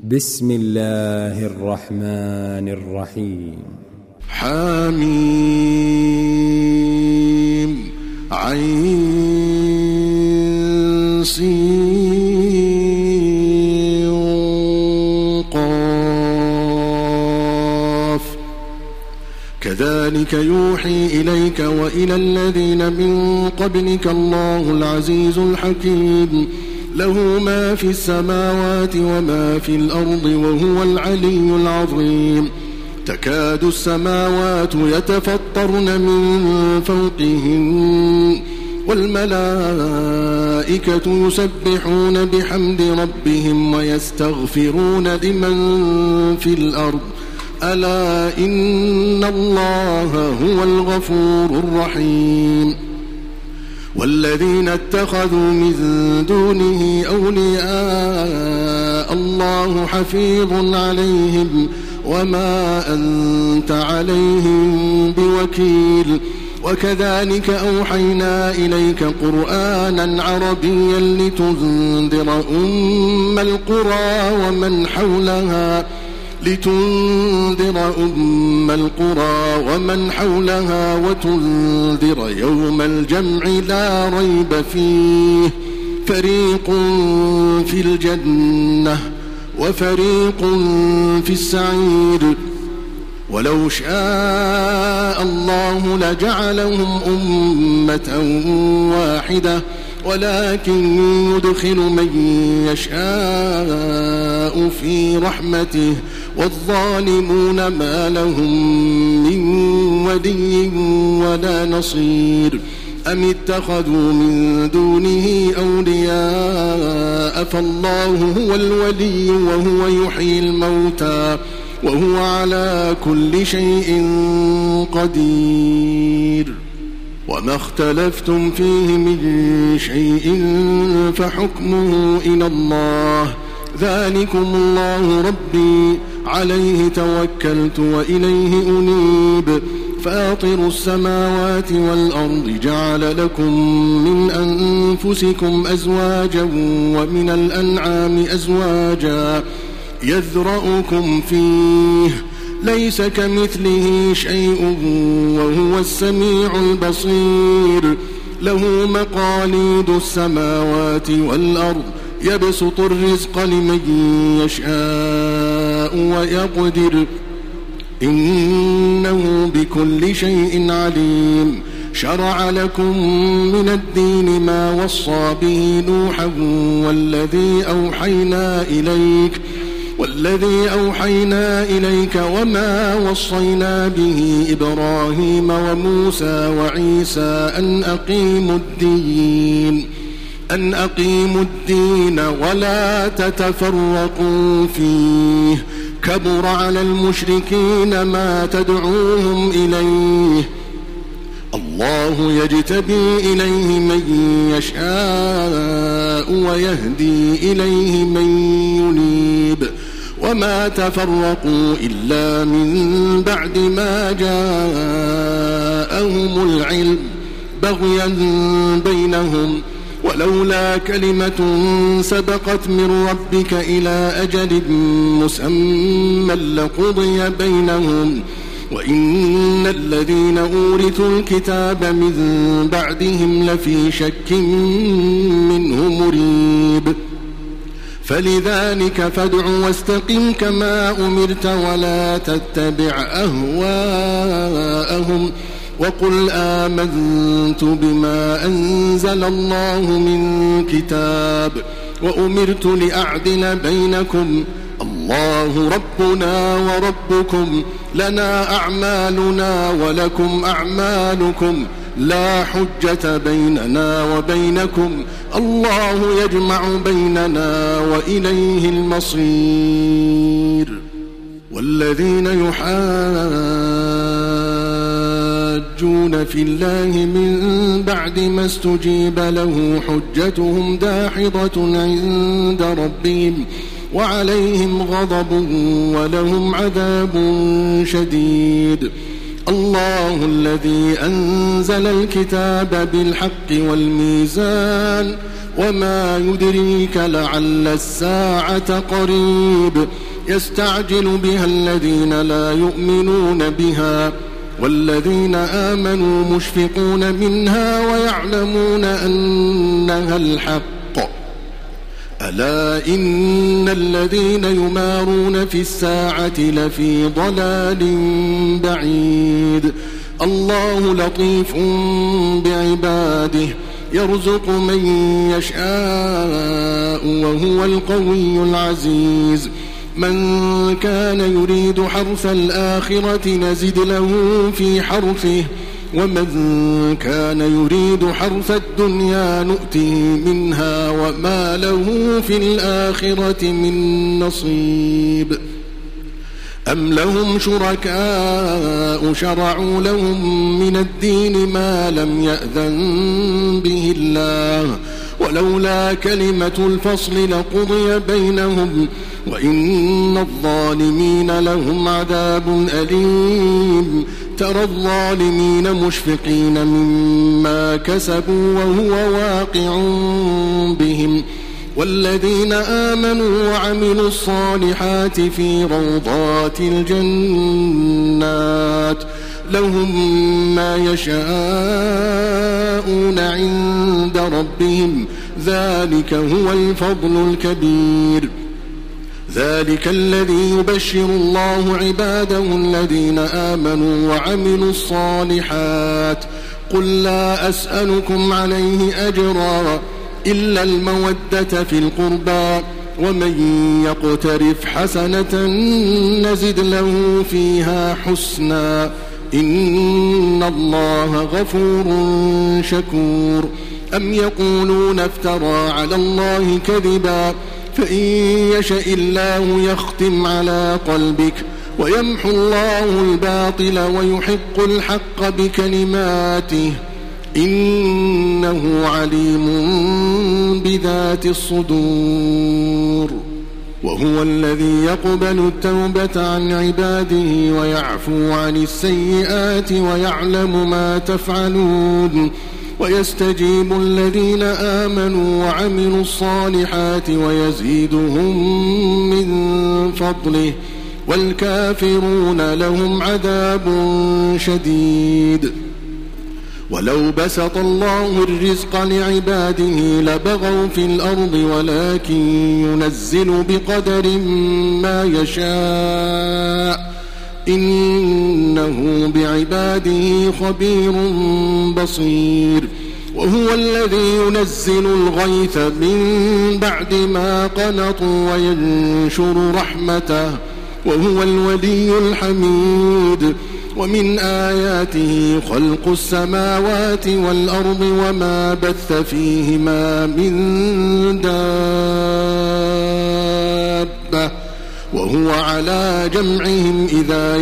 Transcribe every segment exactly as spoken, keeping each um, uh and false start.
بسم الله الرحمن الرحيم. حميم عين سين قاف كذلك يوحي إليك وإلى الذين من قبلك الله العزيز الحكيم له ما في السماوات وما في الأرض وهو العلي العظيم. تكاد السماوات يتفطرن من فوقهن والملائكة يسبحون بحمد ربهم ويستغفرون لمن في الأرض ألا إن الله هو الغفور الرحيم. والذين اتخذوا من دونه أولياء الله حفيظ عليهم وما أنت عليهم بوكيل. وكذلك أوحينا إليك قرآنا عربيا لتنذر أم القرى ومن حولها لتنذر أم القرى ومن حولها وتنذر يوم الجمع لا ريب فيه فريق في الجنة وفريق في السعير. ولو شاء الله لجعلهم أمة واحدة ولكن يدخل من يشاء في رحمته والظالمون ما لهم من ولي ولا نصير. أم اتخذوا من دونه أولياء فالله هو الولي وهو يحيي الموتى وهو على كل شيء قدير. وما اختلفتم فيه من شيء فحكمه إلى الله ذلكم الله ربي عليه توكلت وإليه أنيب. فاطر السماوات والأرض جعل لكم من أنفسكم أزواجا ومن الأنعام أزواجا يذرأكم فيه ليس كمثله شيء وهو السميع البصير. له مقاليد السماوات والأرض يبسط الرزق لمن يشاء ويقدر إنه بكل شيء عليم. شرع لكم من الدين ما وصى به نوحا والذي أوحينا إليك والذي أوحينا إليك وما وصينا به إبراهيم وموسى وعيسى أن أقيموا الدين أن أقيموا الدين ولا تتفرقوا فيه كبر على المشركين ما تدعوهم إليه. الله يجتبي إليه من يشاء ويهدي إليه من ينيب. وما تفرقوا إلا من بعد ما جاءهم العلم بغيا بينهم ولولا كلمة سبقت من ربك إلى أجل مسمى لقضي بينهم وإن الذين أورثوا الكتاب من بعدهم لفي شك منه مريب. فلذلك فادع واستقم كما أمرت ولا تتبع أهواءهم وقل آمنت بما أنزل الله من كتاب وأمرت لأعدل بينكم الله ربنا وربكم لنا أعمالنا ولكم أعمالكم لا حجة بيننا وبينكم الله يجمع بيننا وإليه المصير. والذين يحاجون في الله من بعد ما استجيب له حجتهم داحضة عند ربهم وعليهم غضب ولهم عذاب شديد. الله الذي أنزل الكتاب بالحق والميزان وما يدريك لعل الساعة قريب يستعجل بها الذين لا يؤمنون بها والذين آمنوا مشفقون منها ويعلمون أنها الحق ألا إن الذين يمارون في الساعة لفي ضلال بعيد الله لطيف بعباده يرزق من يشاء وهو القوي العزيز من كان يريد حرث الآخرة نزد له في حرثه ومن كان يريد حرث الدنيا نؤته منها وما له في الآخرة من نصيب أم لهم شركاء شرعوا لهم من الدين ما لم يأذن به الله ولولا كلمة الفصل لقضي بينهم وإن الظالمين لهم عذاب أليم ترى الظالمين مشفقين مما كسبوا وهو واقع بهم والذين آمنوا وعملوا الصالحات في روضات الجنات لهم ما يشاءون عند ربهم ذلك هو الفضل الكبير ذلك الذي يبشر الله عباده الذين آمنوا وعملوا الصالحات قل لا أسألكم عليه أجرا إلا المودة في القربى ومن يقترف حسنة نزد له فيها حسنا إن الله غفور شكور أم يقولون افترى على الله كذبا فإن يشأ الله يختم على قلبك ويمحو الله الباطل ويحق الحق بكلماته إنه عليم بذات الصدور وهو الذي يقبل التوبة عن عباده ويعفو عن السيئات ويعلم ما تفعلون ويستجيب الذين آمنوا وعملوا الصالحات ويزيدهم من فضله والكافرون لهم عذاب شديد ولو بسط الله الرزق لعباده لبغوا في الأرض ولكن ينزل بقدر ما يشاء إنه بعباده خبير بصير وهو الذي ينزل الغيث من بعد ما قنطوا وينشر رحمته وهو الولي الحميد ومن آياته خلق السماوات والأرض وما بث فيهما من دابة وهو على جمعهم إذا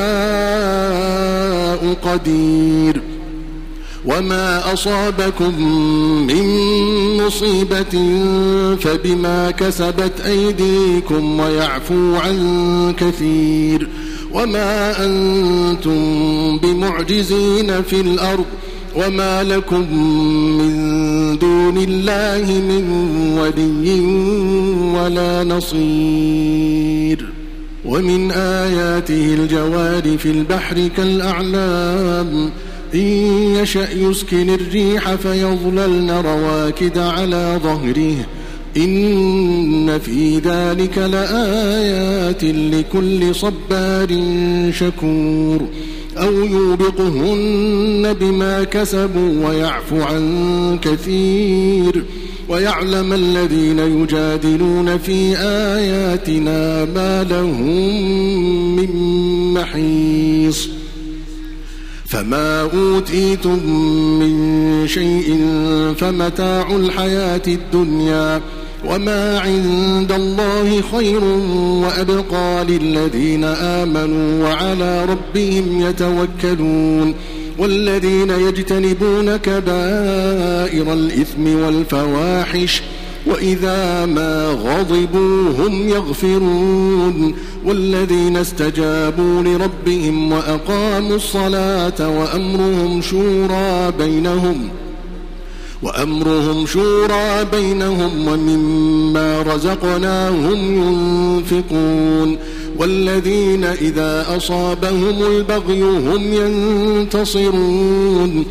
يشاء قدير وما أصابكم من مصيبة فبما كسبت أيديكم ويعفو عن كثير وما أنتم بمعجزين في الأرض وما لكم من دون الله من ولي ولا نصير ومن آياته الجوار في البحر كالأعلام إن يشأ يسكن الريح فيظللن رواكد على ظهره إن في ذلك لآيات لكل صبار شكور أو يوبقهن بما كسبوا ويعفو عن كثير ويعلم الذين يجادلون في آياتنا ما لهم من محيص فما أوتيتم من شيء فمتاع الحياة الدنيا وما عند الله خير وأبقى للذين آمنوا وعلى ربهم يتوكلون والذين يجتنبون كبائر الإثم والفواحش وإذا ما غضبوا هم يغفرون والذين استجابوا لربهم وأقاموا الصلاة وأمرهم شورى بينهم وأمرهم شورى بينهم ومما رزقناهم ينفقون والذين إذا أصابهم البغي هم ينتصرون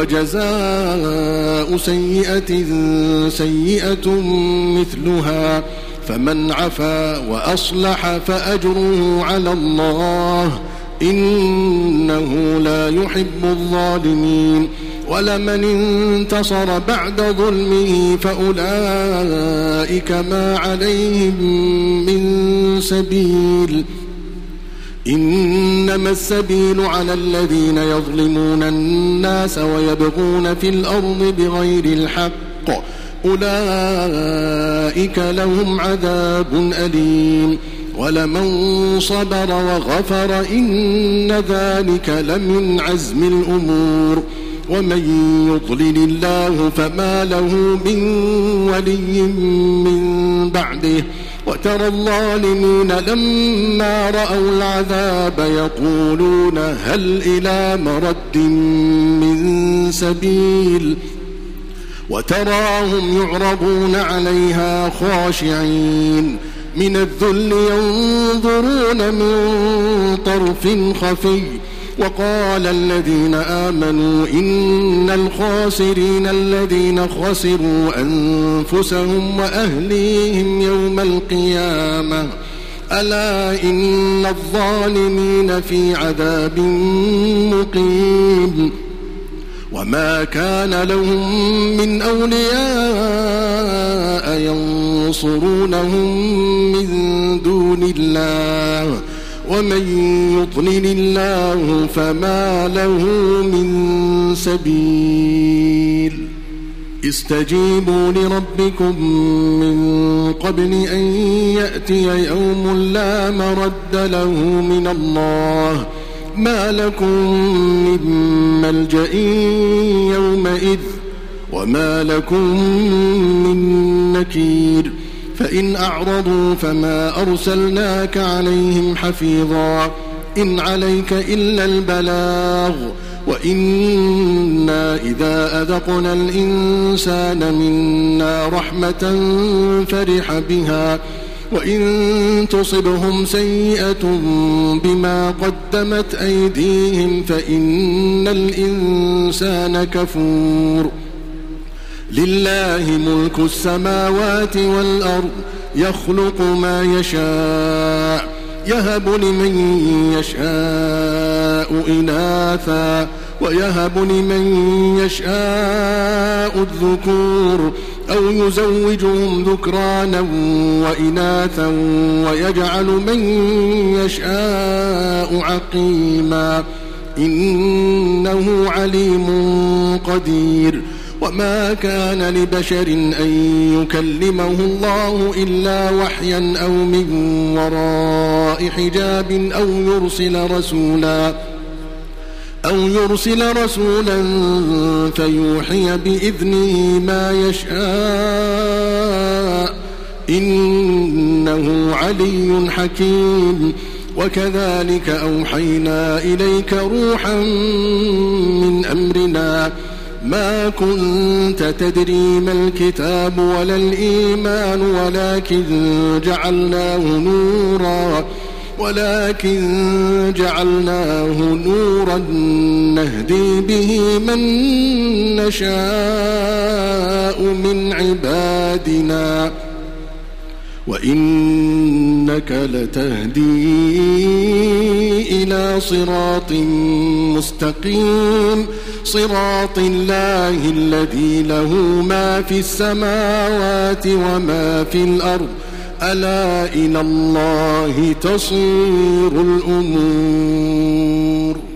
وجزاء سيئة سيئة مثلها فمن عفا وأصلح فأجره على الله إنه لا يحب الظالمين ولمن انتصر بعد ظلمه فأولئك ما عليهم من سبيل إنما السبيل على الذين يظلمون الناس ويبغون في الأرض بغير الحق أولئك لهم عذاب أليم ولمن صبر وغفر إن ذلك لمن عزم الأمور ومن يضلل الله فما له من ولي من بعده وترى الظالمين لما رأوا العذاب يقولون هل إلى مرد من سبيل وتراهم يعرضون عليها خاشعين من الذل ينظرون من طرف خفي وقال الذين آمنوا إن الخاسرين الذين خسروا أنفسهم وأهليهم يوم القيامة ألا إن الظالمين في عذاب مقيم وما كان لهم من أولياء ينصرونهم من دون الله ومن يضلل الله فما له من سبيل استجيبوا لربكم من قبل أن يأتي يوم لا مرد له من الله ما لكم من ملجأ يومئذ وما لكم من نكير فإن أعرضوا فما أرسلناك عليهم حفيظا إن عليك إلا البلاغ وإنا إذا أذقنا الإنسان منا رحمة فرح بها وإن تصبهم سيئة بما قدمت أيديهم فإن الإنسان كفور لله ملك السماوات والأرض يخلق ما يشاء يهب لمن يشاء إناثا ويهب لمن يشاء الذكور أو يزوجهم ذكرانا وإناثا ويجعل من يشاء عقيما إنه عليم قدير وما كان لبشر أن يكلمه الله إلا وحيا أو من وراء حجاب أو يرسل رسولا أو يرسل رسولا فيوحي بإذنه ما يشاء إنه علي حكيم وكذلك أوحينا إليك روحا من أمرنا ما كنت تدري ما الكتاب ولا الإيمان ولكن جعلناه نورا ولكن جعلناه نورا نهدي به من نشاء من عبادنا وإنك لتهدي إلى صراط مستقيم صراط الله الذي له ما في السماوات وما في الأرض ألا إلى الله تصير الأمور.